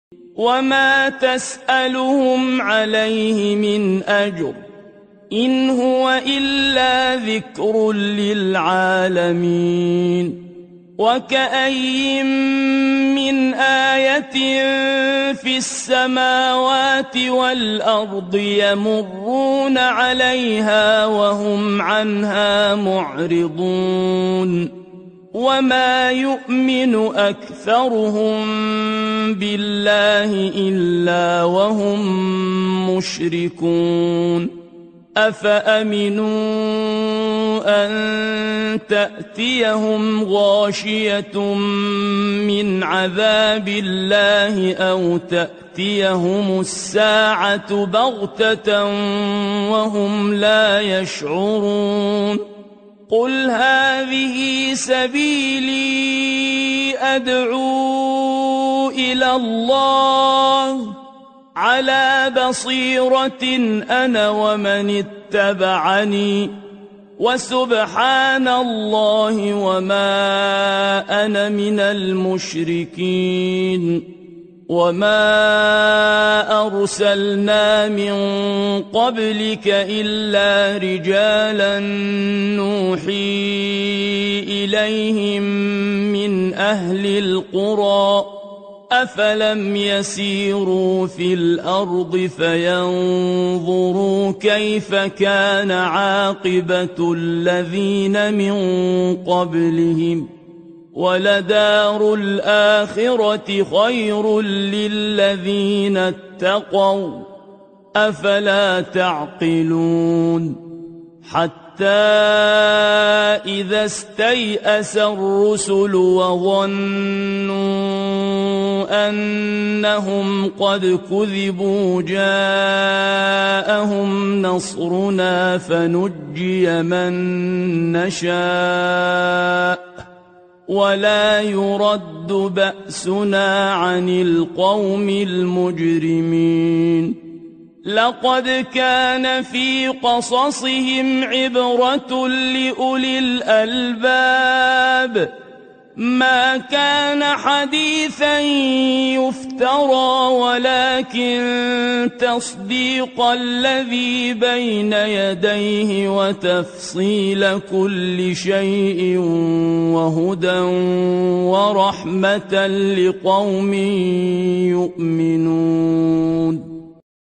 وما تسألهم عليه من أجر إن هو إلا ذكر للعالمين وكأي من آية في السماوات والأرض يمرون عليها وهم عنها معرضون وما يؤمن أكثرهم بالله إلا وهم مشركون أفأمنوا أن تأتيهم غاشية من عذاب الله أو تأتيهم الساعة بغتة وهم لا يشعرون قل هذه سبيلي أدعو إلى الله على بصيرة أنا ومن اتبعني وسبحان الله وما أنا من المشركين وما أرسلنا من قبلك إلا رجالا نوحي إليهم من أهل القرى أفلم يسيروا في الأرض فينظروا كيف كان عاقبة الذين من قبلهم ولدار الآخرة خير للذين اتقوا أفلا تعقلون حتى إذا استيأس الرسل وظنوا أنهم قد كذبوا جاءهم نصرنا فنجي من نشاء ولا يرد بأسنا عن القوم المجرمين لقد كان في قصصهم عبرة لأولي الألباب ما كان حديثا يفترى ولكن تصديق الذي بين يديه وتفصيل كل شيء وهدى ورحمة لقوم يؤمنون